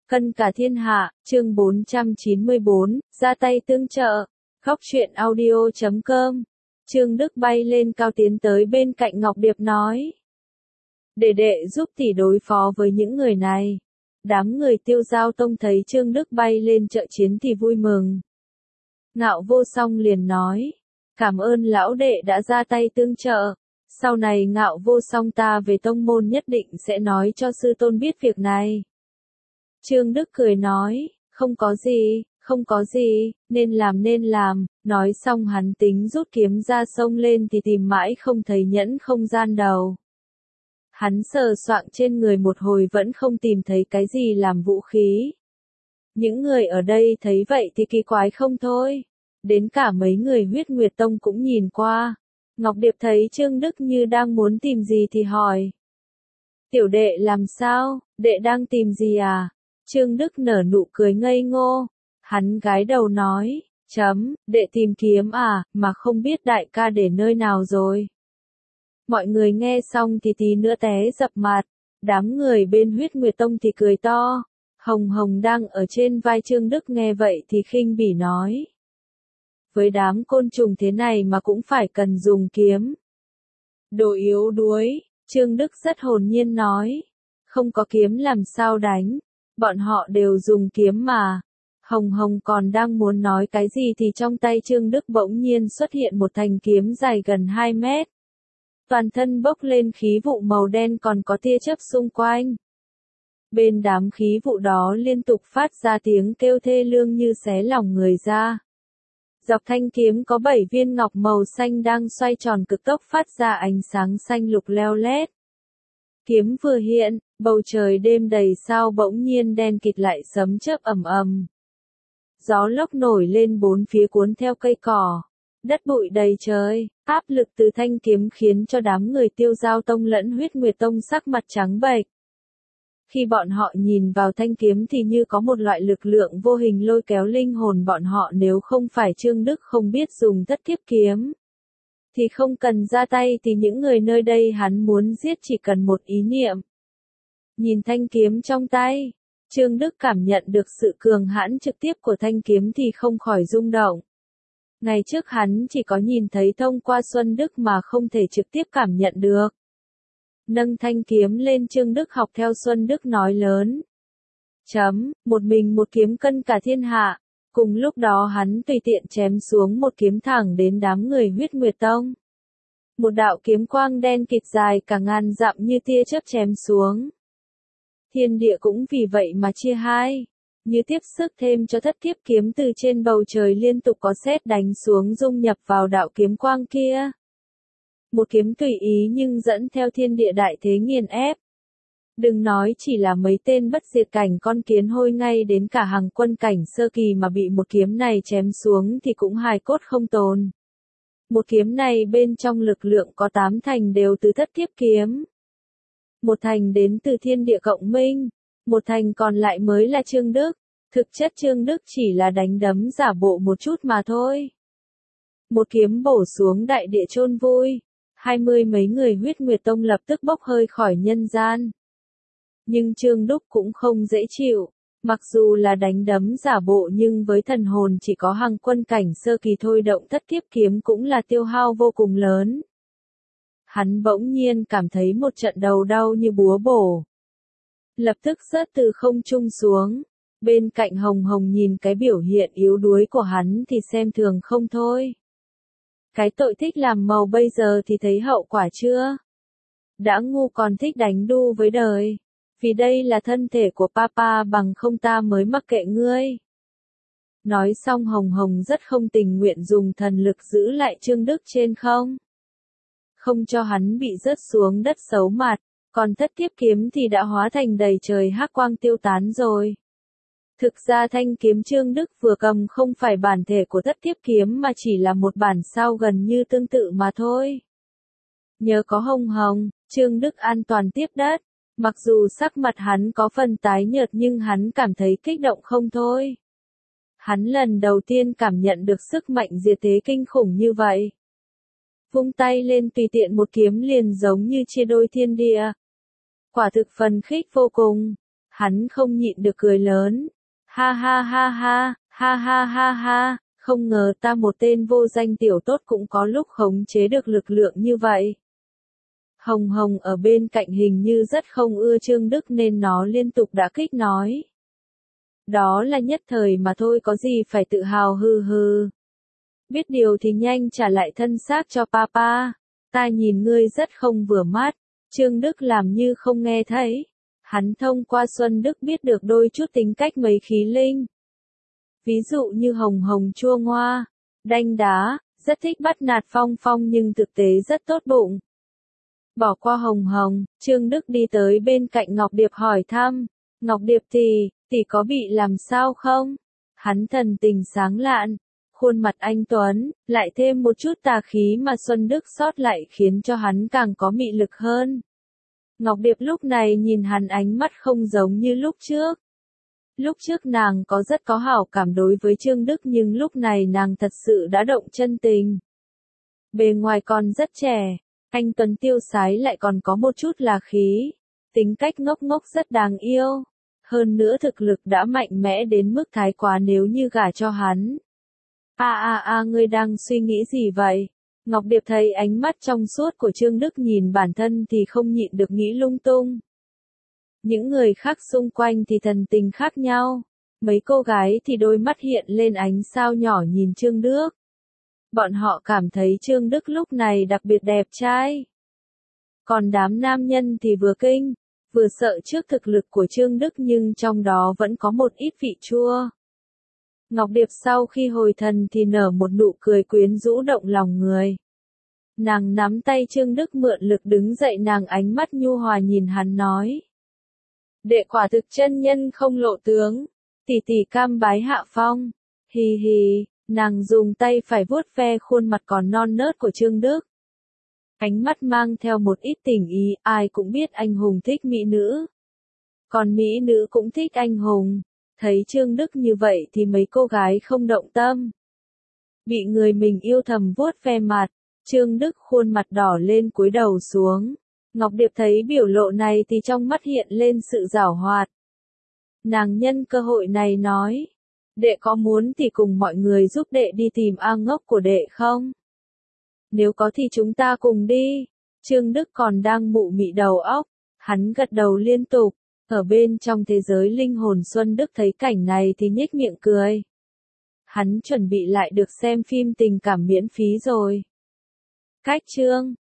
Cân cả thiên hạ, chương 494, ra tay tương trợ. Góc truyện audio.com. Trương Đức bay lên cao tiến tới bên cạnh Ngọc Điệp nói. Đệ giúp tỷ đối phó với những người này. Đám người Tiêu Giao Tông thấy Trương Đức bay lên trợ chiến thì vui mừng. Ngạo Vô Song liền nói. Cảm ơn lão đệ đã ra tay tương trợ. Sau này Ngạo Vô Song ta về tông môn nhất định sẽ nói cho sư tôn biết việc này. Trương Đức cười nói, không có gì, nên làm, nói xong hắn tính rút kiếm ra xông lên thì tìm mãi không thấy nhẫn không gian đầu. Hắn sờ soạng trên người một hồi vẫn không tìm thấy cái gì làm vũ khí. Những người ở đây thấy vậy thì kỳ quái không thôi. Đến cả mấy người Huyết Nguyệt Tông cũng nhìn qua. Ngọc Điệp thấy Trương Đức như đang muốn tìm gì thì hỏi. Tiểu đệ làm sao, đệ đang tìm gì à? Trương Đức nở nụ cười ngây ngô. Hắn gái đầu nói, đệ tìm kiếm à, mà không biết đại ca để nơi nào rồi. Mọi người nghe xong thì tí nữa té dập mặt. Đám người bên Huyết Nguyệt Tông thì cười to. Hồng Hồng đang ở trên vai Trương Đức nghe vậy thì khinh bỉ nói. Với đám côn trùng thế này mà cũng phải cần dùng kiếm. Đồ yếu đuối, Trương Đức rất hồn nhiên nói. Không có kiếm làm sao đánh, bọn họ đều dùng kiếm mà. Hồng Hồng còn đang muốn nói cái gì thì trong tay Trương Đức bỗng nhiên xuất hiện một thanh kiếm dài gần 2 mét. Toàn thân bốc lên khí vụ màu đen còn có tia chớp xung quanh. Bên đám khí vụ đó liên tục phát ra tiếng kêu thê lương như xé lòng người ra. Dọc thanh kiếm có 7 viên ngọc màu xanh đang xoay tròn cực tốc phát ra ánh sáng xanh lục leo lét. Kiếm vừa hiện, bầu trời đêm đầy sao bỗng nhiên đen kịt lại sấm chớp ầm ầm. Gió lốc nổi lên bốn phía cuốn theo cây cỏ. Đất bụi đầy trời, áp lực từ thanh kiếm khiến cho đám người Tiêu Giao Tông lẫn Huyết Nguyệt Tông sắc mặt trắng bệch. Khi bọn họ nhìn vào thanh kiếm thì như có một loại lực lượng vô hình lôi kéo linh hồn bọn họ, nếu không phải Trương Đức không biết dùng thất kiếp kiếm. Thì không cần ra tay thì những người nơi đây hắn muốn giết chỉ cần một ý niệm. Nhìn thanh kiếm trong tay, Trương Đức cảm nhận được sự cường hãn trực tiếp của thanh kiếm thì không khỏi rung động. Ngày trước hắn chỉ có nhìn thấy thông qua Xuân Đức mà không thể trực tiếp cảm nhận được. Nâng thanh kiếm lên Trương Đức học theo Xuân Đức nói lớn. Một mình một kiếm cân cả thiên hạ. Cùng lúc đó hắn tùy tiện chém xuống một kiếm thẳng đến đám người Huyết Nguyệt Tông. Một đạo kiếm quang đen kịt dài cả ngàn dặm như tia chớp chém xuống. Thiên địa cũng vì vậy mà chia hai. Như tiếp sức thêm cho thất kiếp kiếm từ trên bầu trời liên tục có sét đánh xuống dung nhập vào đạo kiếm quang kia. Một kiếm tùy ý nhưng dẫn theo thiên địa đại thế nghiền ép. Đừng nói chỉ là mấy tên bất diệt cảnh con kiến hôi, ngay đến cả hàng quân cảnh sơ kỳ mà bị một kiếm này chém xuống thì cũng hài cốt không tồn. Một kiếm này bên trong lực lượng có 8 thành đều từ thất kiếp kiếm. Một thành đến từ thiên địa cộng minh, một thành còn lại mới là Trương Đức. Thực chất Trương Đức chỉ là đánh đấm giả bộ một chút mà thôi. Một kiếm bổ xuống đại địa chôn vui. 20 mấy người Huyết Nguyệt Tông lập tức bốc hơi khỏi nhân gian. Nhưng Trương Đức cũng không dễ chịu. Mặc dù là đánh đấm giả bộ nhưng với thần hồn chỉ có hàng quân cảnh sơ kỳ thôi động thất kiếp kiếm cũng là tiêu hao vô cùng lớn. Hắn bỗng nhiên cảm thấy một trận đầu đau như búa bổ. Lập tức rớt từ không trung xuống. Bên cạnh Hồng Hồng nhìn cái biểu hiện yếu đuối của hắn thì xem thường không thôi. Cái tội thích làm màu bây giờ thì thấy hậu quả chưa? Đã ngu còn thích đánh đu với đời. Vì đây là thân thể của papa, bằng không ta mới mắc kệ ngươi. Nói xong Hồng Hồng rất không tình nguyện dùng thần lực giữ lại Trương Đức trên không. Không cho hắn bị rớt xuống đất xấu mặt, còn thất kiếp kiếm thì đã hóa thành đầy trời hắc quang tiêu tán rồi. Thực ra thanh kiếm Trương Đức vừa cầm không phải bản thể của thất kiếp kiếm mà chỉ là một bản sao gần như tương tự mà thôi. Nhờ có Hồng Hồng, Trương Đức an toàn tiếp đất. Mặc dù sắc mặt hắn có phần tái nhợt nhưng hắn cảm thấy kích động không thôi. Hắn lần đầu tiên cảm nhận được sức mạnh diệt thế kinh khủng như vậy. Vung tay lên tùy tiện một kiếm liền giống như chia đôi thiên địa. Quả thực phấn khích vô cùng. Hắn không nhịn được cười lớn. Ha ha ha ha, ha ha ha ha, không ngờ ta một tên vô danh tiểu tốt cũng có lúc khống chế được lực lượng như vậy. Hồng Hồng ở bên cạnh hình như rất không ưa Trương Đức nên nó liên tục đả kích nói. Đó là nhất thời mà thôi, có gì phải tự hào, hừ hừ. Biết điều thì nhanh trả lại thân xác cho papa. Ta nhìn ngươi rất không vừa mắt. Trương Đức làm như không nghe thấy. Hắn thông qua Xuân Đức biết được đôi chút tính cách mấy khí linh. Ví dụ như Hồng Hồng chua ngoa, đanh đá, rất thích bắt nạt Phong Phong nhưng thực tế rất tốt bụng. Bỏ qua Hồng Hồng, Trương Đức đi tới bên cạnh Ngọc Điệp hỏi thăm. Ngọc Điệp tỷ có bị làm sao không? Hắn thần tình sáng lạn, khuôn mặt anh tuấn, lại thêm một chút tà khí mà Xuân Đức sót lại khiến cho hắn càng có mị lực hơn. Ngọc Điệp lúc này nhìn hắn ánh mắt không giống như lúc trước. Lúc trước nàng có rất có hảo cảm đối với Trương Đức nhưng lúc này nàng thật sự đã động chân tình. Bề ngoài còn rất trẻ, anh tuấn tiêu sái lại còn có một chút là khí. Tính cách ngốc ngốc rất đáng yêu. Hơn nữa thực lực đã mạnh mẽ đến mức thái quá nếu như gả cho hắn. Ngươi đang suy nghĩ gì vậy? Ngọc Điệp thấy ánh mắt trong suốt của Trương Đức nhìn bản thân thì không nhịn được nghĩ lung tung. Những người khác xung quanh thì thần tình khác nhau. Mấy cô gái thì đôi mắt hiện lên ánh sao nhỏ nhìn Trương Đức. Bọn họ cảm thấy Trương Đức lúc này đặc biệt đẹp trai. Còn đám nam nhân thì vừa kinh, vừa sợ trước thực lực của Trương Đức nhưng trong đó vẫn có một ít vị chua. Ngọc Điệp sau khi hồi thần thì nở một nụ cười quyến rũ động lòng người. Nàng nắm tay Trương Đức mượn lực đứng dậy, nàng ánh mắt nhu hòa nhìn hắn nói. Đệ quả thực chân nhân không lộ tướng, tỷ cam bái hạ phong. Hì hì, nàng dùng tay phải vuốt ve khuôn mặt còn non nớt của Trương Đức. Ánh mắt mang theo một ít tình ý, ai cũng biết anh hùng thích mỹ nữ. Còn mỹ nữ cũng thích anh hùng. Thấy Trương Đức như vậy thì mấy cô gái không động tâm. Bị người mình yêu thầm vuốt ve mặt, Trương Đức khuôn mặt đỏ lên cúi đầu xuống. Ngọc Điệp thấy biểu lộ này thì trong mắt hiện lên sự giảo hoạt. Nàng nhân cơ hội này nói. Đệ có muốn thì cùng mọi người giúp đệ đi tìm A ngốc của đệ không? Nếu có thì chúng ta cùng đi. Trương Đức còn đang mụ mị đầu óc. Hắn gật đầu liên tục. Ở bên trong thế giới linh hồn Xuân Đức thấy cảnh này thì nhếch miệng cười. Hắn chuẩn bị lại được xem phim tình cảm miễn phí rồi. Cách chương